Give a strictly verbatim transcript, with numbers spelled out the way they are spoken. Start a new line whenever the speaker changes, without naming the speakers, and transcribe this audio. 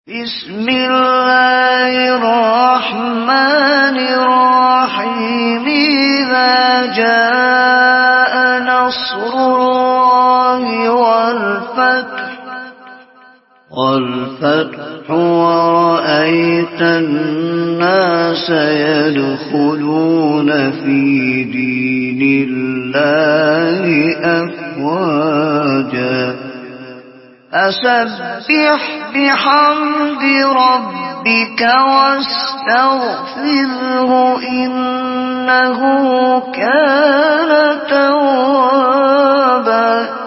بسم الله الرحمن الرحيم إذا جاء نصر الله والفتح والفتح ورأيت الناس يدخلون في دين الله أفواجا فسبح بحمد ربك واستغفره إنه كان توابا